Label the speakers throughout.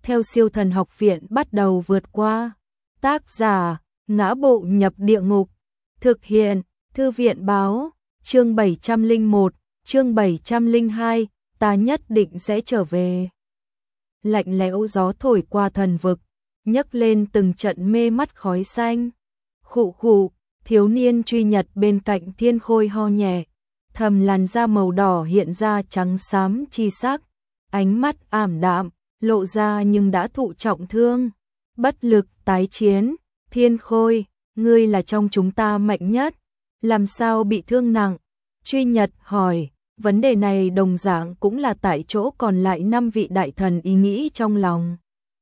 Speaker 1: theo Siêu Thần Học Viện bắt đầu vượt qua. Tác giả: Ngã Bộ Nhập Địa Ngục. Thực hiện: Thư viện báo. Chương 701, chương 702, ta nhất định sẽ trở về. Lạnh lẽo gió thổi qua thần vực, nhấc lên từng trận mê mắt khói xanh. Khụ khụ, thiếu niên Truy Nhật bên cạnh Thiên Khôi ho nhẹ, thầm làn da màu đỏ hiện ra trắng xám chi sắc, ánh mắt ảm đạm, lộ ra nhưng đã thụ trọng thương, bất lực tái chiến. Thiên Khôi, ngươi là trong chúng ta mạnh nhất, làm sao bị thương nặng? Truy Nhật hỏi. Vấn đề này đồng dạng cũng là tại chỗ còn lại 5 vị đại thần ý nghĩ trong lòng.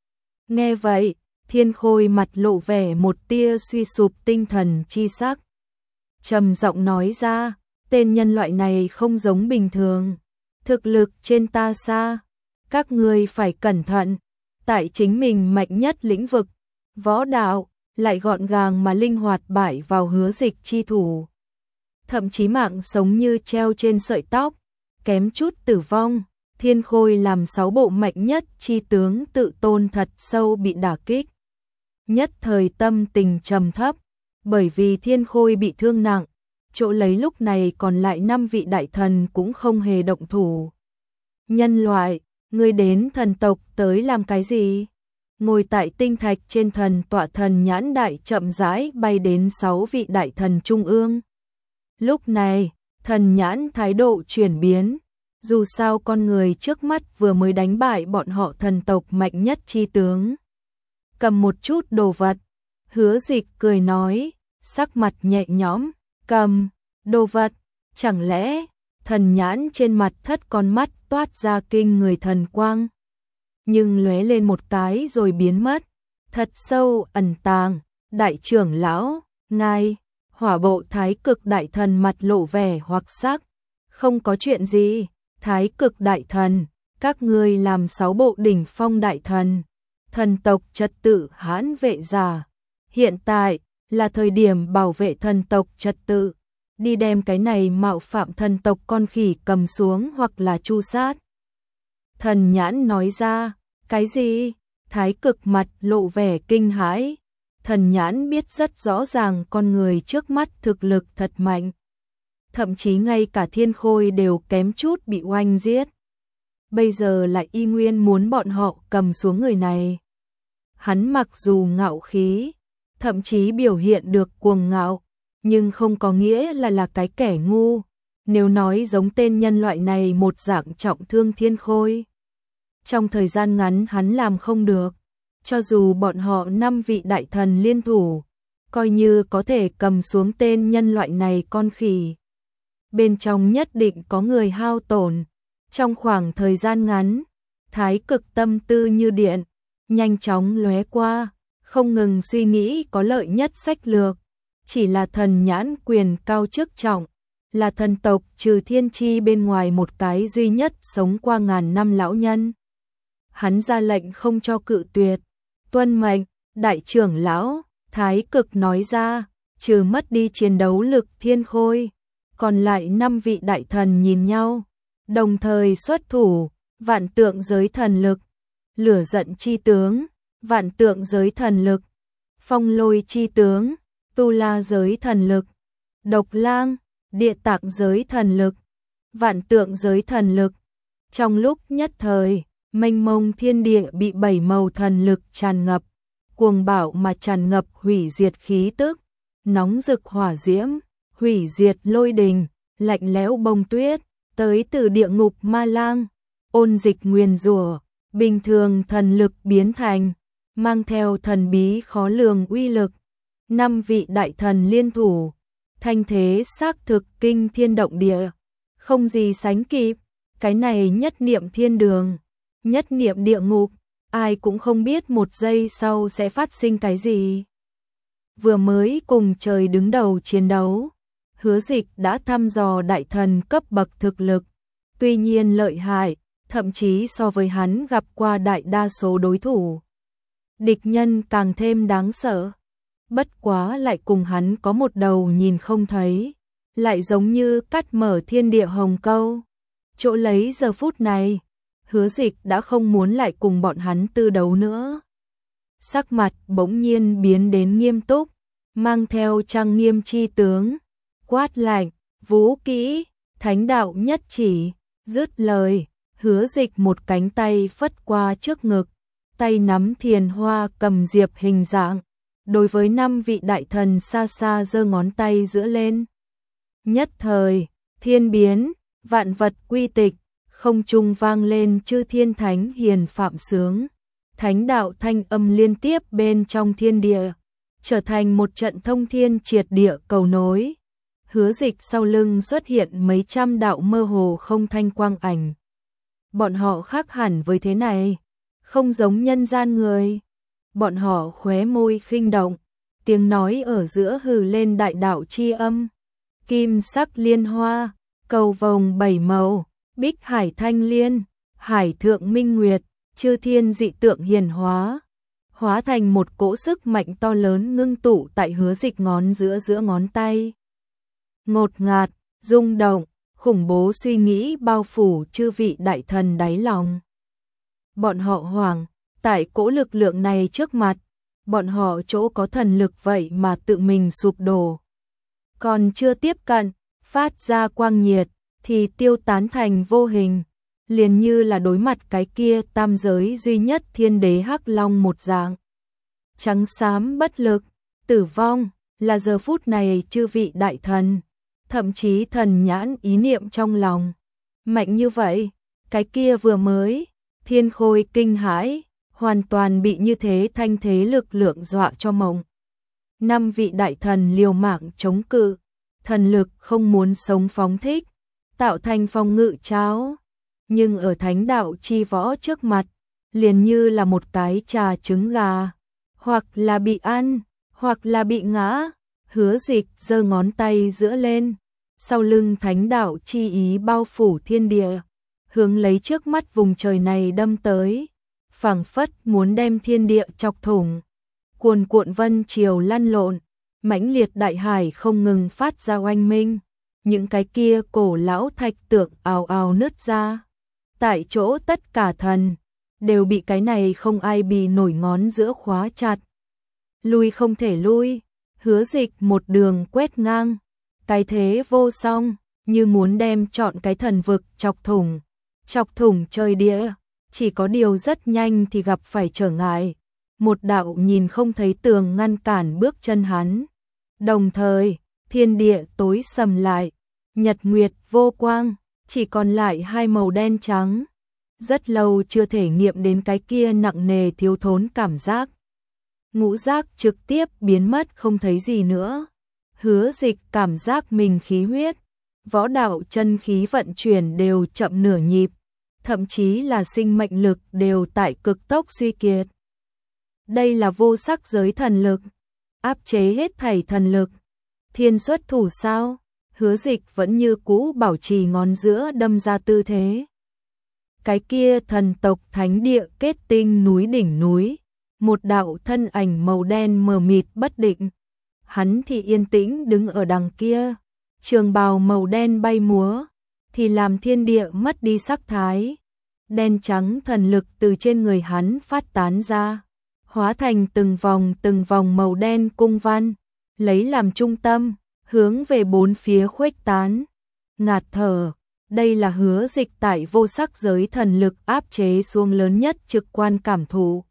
Speaker 1: Nghe vậy, Thiên Khôi mặt lộ vẻ một tia suy sụp tinh thần chi sắc. Trầm giọng nói ra, tên nhân loại này không giống bình thường, thực lực trên ta xa, các ngươi phải cẩn thận. Tại chính mình mạnh nhất lĩnh vực, võ đạo, lại gọn gàng mà linh hoạt bại vào Hứa Dịch chi thủ. Thậm chí mạng sống như treo trên sợi tóc, kém chút tử vong. Thiên Khôi làm 6 bộ mạnh nhất chi tướng tự tôn thật sâu bị đả kích. Nhất thời tâm tình trầm thấp, bởi vì Thiên Khôi bị thương nặng, chỗ lấy lúc này còn lại 5 vị đại thần cũng không hề động thủ. Nhân loại, ngươi đến thần tộc tới làm cái gì? Ngồi tại tinh thạch trên thần tọa Thần Nhãn đại chậm rãi bay đến 6 vị đại thần trung ương. Lúc này, Thần Nhãn thái độ chuyển biến, dù sao con người trước mắt vừa mới đánh bại bọn họ thần tộc mạnh nhất chi tướng. Cầm một chút đồ vật, Hứa Dịch cười nói, sắc mặt nhẹ nhõm, cầm, đồ vật, chẳng lẽ? Thần Nhãn trên mặt thất con mắt toát ra kinh người thần quang, nhưng lóe lên một cái rồi biến mất, thật sâu ẩn tàng. Đại trưởng lão, ngài. Hỏa Bộ Thái Cực đại thần mặt lộ vẻ hoặc sắc, không có chuyện gì. Thái Cực đại thần, các ngươi làm 6 bộ đỉnh phong đại thần, thần tộc trật tự hãn vệ giả, hiện tại là thời điểm bảo vệ thần tộc trật tự, đi đem cái này mạo phạm thần tộc con khỉ cầm xuống hoặc là tru sát. Thần Nhãn nói ra. Cái gì? Thái Cực mặt lộ vẻ kinh hãi. Thần Nhãn biết rất rõ ràng con người trước mắt thực lực thật mạnh, thậm chí ngay cả Thiên Khôi đều kém chút bị oanh giết. Bây giờ lại y nguyên muốn bọn họ cầm xuống người này. Hắn mặc dù ngạo khí, thậm chí biểu hiện được cuồng ngạo, nhưng không có nghĩa là cái kẻ ngu. Nếu nói giống tên nhân loại này một dạng trọng thương Thiên Khôi, trong thời gian ngắn hắn làm không được. Cho dù bọn họ 5 vị đại thần liên thủ, coi như có thể cầm xuống tên nhân loại này con khỉ, bên trong nhất định có người hao tổn. Trong khoảng thời gian ngắn, Thái Cực tâm tư như điện, nhanh chóng lóe qua, không ngừng suy nghĩ có lợi nhất sách lược. Chỉ là Thần Nhãn quyền cao chức trọng, là thần tộc trừ Thiên Chi bên ngoài một cái duy nhất sống qua ngàn năm lão nhân. Hắn ra lệnh không cho cự tuyệt. Tuân mệnh, đại trưởng lão. Thái Cực nói ra, trừ mất đi chiến đấu lực Thiên Khôi, còn lại 5 vị đại thần nhìn nhau, đồng thời xuất thủ. Vạn tượng giới thần lực, lửa giận chi tướng, vạn tượng giới thần lực, phong lôi chi tướng, tu la giới thần lực, độc lang, địa tạng giới thần lực, vạn tượng giới thần lực. Trong lúc nhất thời, mênh mông thiên địa bị 7 màu thần lực tràn ngập, cuồng bạo mà tràn ngập hủy diệt khí tức, nóng rực hỏa diễm, hủy diệt lôi đình, lạnh lẽo bông tuyết, tới từ địa ngục ma lang, ôn dịch nguyền rủa, bình thường thần lực biến thành, mang theo thần bí khó lường uy lực. 5 vị đại thần liên thủ, thanh thế xác thực kinh thiên động địa, không gì sánh kịp. Cái này nhất niệm thiên đường, nhất niệm địa ngục, ai cũng không biết một giây sau sẽ phát sinh cái gì. Vừa mới cùng trời đứng đầu chiến đấu, Hứa Dịch đã thăm dò đại thần cấp bậc thực lực, tuy nhiên lợi hại, thậm chí so với hắn gặp qua đại đa số đối thủ. Địch nhân càng thêm đáng sợ, bất quá lại cùng hắn có một đầu nhìn không thấy, lại giống như cắt mở thiên địa hồng câu. Chỗ lấy giờ phút này, Hứa Dịch đã không muốn lại cùng bọn hắn tư đấu nữa. Sắc mặt bỗng nhiên biến đến nghiêm túc, mang theo trang nghiêm chi tướng, quát lạnh, vũ kỹ, thánh đạo nhất chỉ, dứt lời, Hứa Dịch một cánh tay phất qua trước ngực, tay nắm thiền hoa cầm diệp hình dạng, đối với 5 vị đại thần xa xa giơ ngón tay giữa lên. Nhất thời, thiên biến, vạn vật quy tịch, không trung vang lên chư thiên thánh hiền phạm sướng. Thánh đạo thanh âm liên tiếp bên trong thiên địa, trở thành một trận thông thiên triệt địa cầu nối. Hứa Dịch sau lưng xuất hiện mấy trăm đạo mơ hồ không thanh quang ảnh. Bọn họ khác hẳn với thế này, không giống nhân gian người. Bọn họ khóe môi khinh động, tiếng nói ở giữa hừ lên đại đạo chi âm. Kim sắc liên hoa, cầu vồng 7 màu, bích hải thanh liên, hải thượng minh nguyệt, chư thiên dị tượng hiền hóa, hóa thành một cỗ sức mạnh to lớn ngưng tụ tại Hứa Dịch ngón giữa ngón tay. Ngột ngạt, rung động, khủng bố suy nghĩ bao phủ chư vị đại thần đáy lòng. Bọn họ hoảng, tại cỗ lực lượng này trước mặt, bọn họ chỗ có thần lực vậy mà tự mình sụp đổ. Còn chưa tiếp cận, phát ra quang nhiệt, thì tiêu tán thành vô hình, liền như là đối mặt cái kia tam giới duy nhất thiên đế Hắc Long một dạng. Trắng xám bất lực, tử vong, là giờ phút này chư vị đại thần, thậm chí thần nhãn ý niệm trong lòng. Mạnh như vậy, cái kia vừa mới, thiên khôi kinh hãi, hoàn toàn bị như thế thanh thế lực lượng dọa cho mộng. 5 vị đại thần liều mạng chống cự, thần lực không muốn sống phóng thích, tạo thành phòng ngự cháo. Nhưng ở thánh đạo chi võ trước mặt, liền như là một cái trà trứng gà, hoặc là bị ăn, hoặc là bị ngã. Hứa Dịch giơ ngón tay giữa lên, sau lưng thánh đạo chi ý bao phủ thiên địa, hướng lấy trước mắt vùng trời này đâm tới, phảng phất muốn đem thiên địa chọc thủng. Cuồn cuộn vân triều lăn lộn, mãnh liệt đại hải không ngừng phát ra oanh minh, những cái kia cổ lão thạch tượng ào ào nứt ra. Tại chỗ tất cả thần đều bị cái này không ai bì nổi ngón giữa khóa chặt. Lui không thể lui, Hứa Dịch một đường quét ngang, cái thế vô song, như muốn đem trọn cái thần vực chọc thủng trời địa. Chỉ có điều rất nhanh thì gặp phải trở ngại, một đạo nhìn không thấy tường ngăn cản bước chân hắn. Đồng thời, thiên địa tối sầm lại, nhật nguyệt vô quang, chỉ còn lại 2 màu đen trắng. Rất lâu chưa thể nghiệm đến cái kia nặng nề thiếu thốn cảm giác. Ngũ giác trực tiếp biến mất không thấy gì nữa. Hứa Dịch cảm giác mình khí huyết, võ đạo chân khí vận chuyển đều chậm nửa nhịp, thậm chí là sinh mệnh lực đều tại cực tốc suy kiệt. Đây là vô sắc giới thần lực, áp chế hết thảy thần lực. Thiên xuất thủ sao? Hứa Dịch vẫn như cũ bảo trì ngón giữa đâm ra tư thế. Cái kia thần tộc thánh địa kết tinh núi đỉnh núi, một đạo thân ảnh màu đen mờ mịt bất định. Hắn thì yên tĩnh đứng ở đằng kia, trường bào màu đen bay múa, thì làm thiên địa mất đi sắc thái. Đen trắng thần lực từ trên người hắn phát tán ra, hóa thành từng vòng màu đen cung văn, lấy làm trung tâm, hướng về bốn phía khuếch tán. Ngạt thở, đây là Hứa Dịch tại vô sắc giới thần lực áp chế xuống lớn nhất trực quan cảm thụ.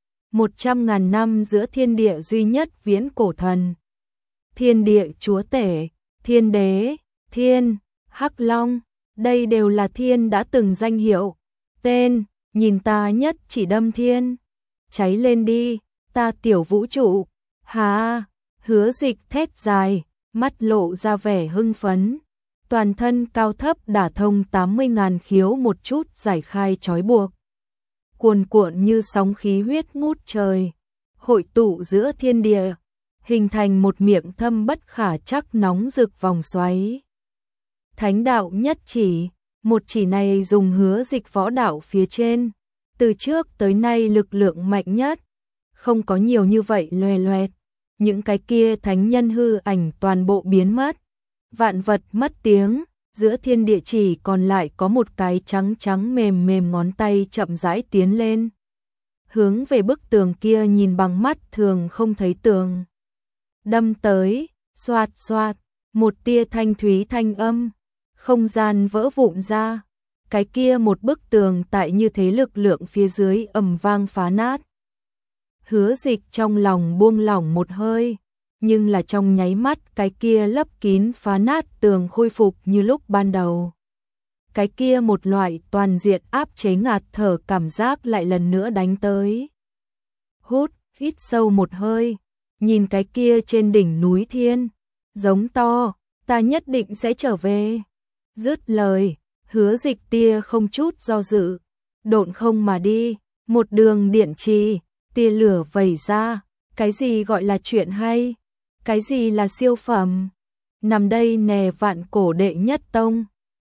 Speaker 1: 100.000 năm giữa thiên địa duy nhất viễn cổ thần. Thiên địa chúa tể, thiên đế, thiên, Hắc Long, đây đều là thiên đã từng danh hiệu. Tên, nhìn ta nhất chỉ đâm thiên. Cháy lên đi, ta tiểu vũ trụ. Hà, Hứa Dịch thét dài, mắt lộ ra vẻ hưng phấn. Toàn thân cao thấp đả thông 80.000 khiếu một chút giải khai trói buộc. Cuồn cuộn như sóng khí huyết ngút trời, hội tụ giữa thiên địa, hình thành một miệng thâm bất khả trắc nóng rực vòng xoáy. Thánh đạo nhất chỉ, một chỉ này dùng Hứa Dịch võ đạo phía trên, từ trước tới nay lực lượng mạnh nhất, không có nhiều như vậy loè loẹt. Những cái kia thánh nhân hư ảnh toàn bộ biến mất, vạn vật mất tiếng, giữa thiên địa chỉ còn lại có một cái trắng trắng mềm mềm ngón tay chậm rãi tiến lên. Hướng về bức tường kia nhìn bằng mắt thường không thấy tường. Đâm tới, xoạt xoạt, một tia thanh thúy thanh âm, không gian vỡ vụn ra. Cái kia một bức tường tại như thế lực lượng phía dưới ầm vang phá nát. Hứa Dịch trong lòng buông lỏng một hơi, nhưng là trong nháy mắt cái kia lấp kín phá nát tường khôi phục như lúc ban đầu. Cái kia một loại toàn diện áp chế ngạt thở cảm giác lại lần nữa đánh tới. Hít sâu một hơi, nhìn cái kia trên đỉnh núi thiên, giống to, ta nhất định sẽ trở về. Dứt lời, Hứa Dịch tia không chút do dự, độn không mà đi, một đường điện trì, tia lửa vẩy ra, cái gì gọi là chuyện hay, cái gì là siêu phẩm. Nằm đây nè vạn cổ đệ nhất tông,